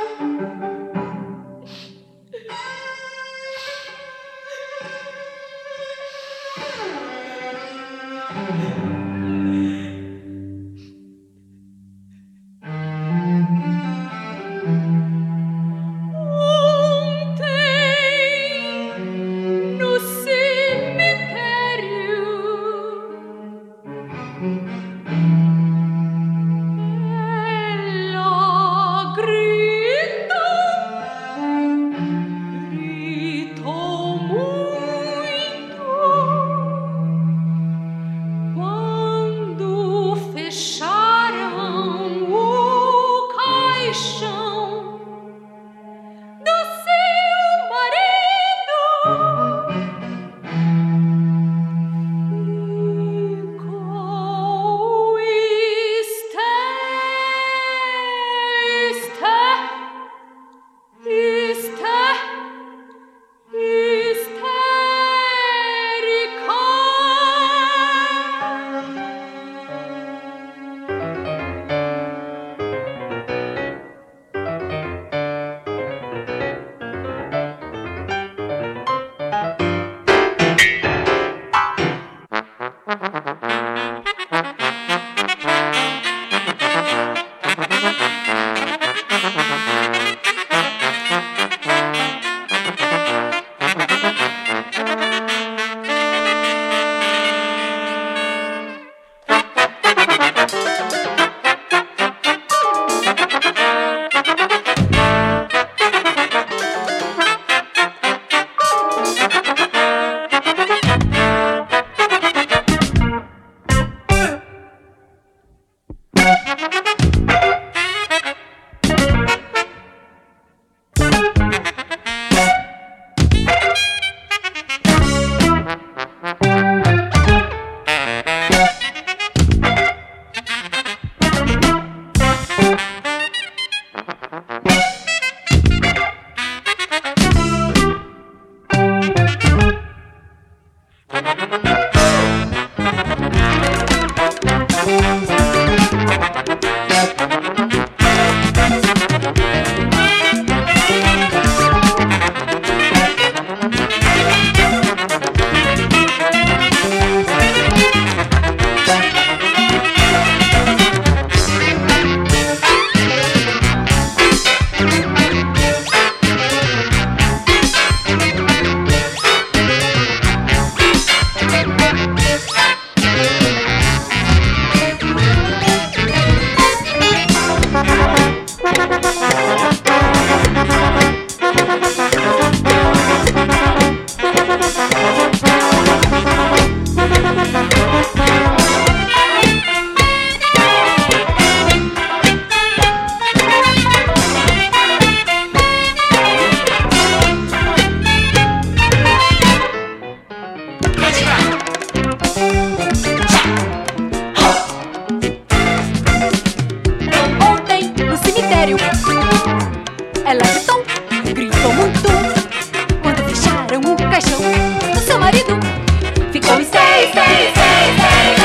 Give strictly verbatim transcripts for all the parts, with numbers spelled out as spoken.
Ela gritou, gritou muito quando fecharam o caixão do seu marido. Ficou em seis, seis, seis, seis.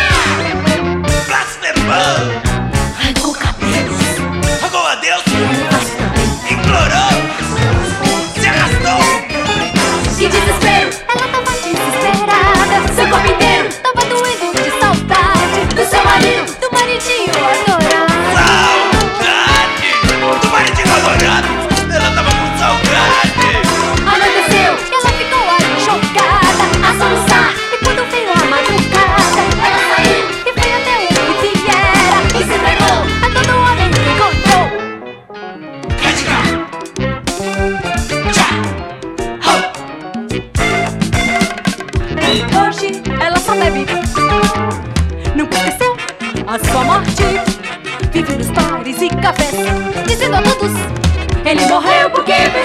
Blasfemou! Arrancou cabelos, Rogou a Deus! mas também Implorou! Se arrastou! de desespero. Ela tava desesperada, seu corpo inteiro tava doendo de saudade do seu marido, do maridinho adorado. Saudade! Do maridinho adorado! Ela tava com saudade! Anoiteceu e ela ficou ali jogada a soluçar. E quando veio a madrugada, ela saiu e foi até o Riviera e se entregou a todo homem que encontrou. Hoje ela só bebe, nunca esqueceu a sua morte. Vive nos bares e cafés, dizendo a todos: ele morreu porque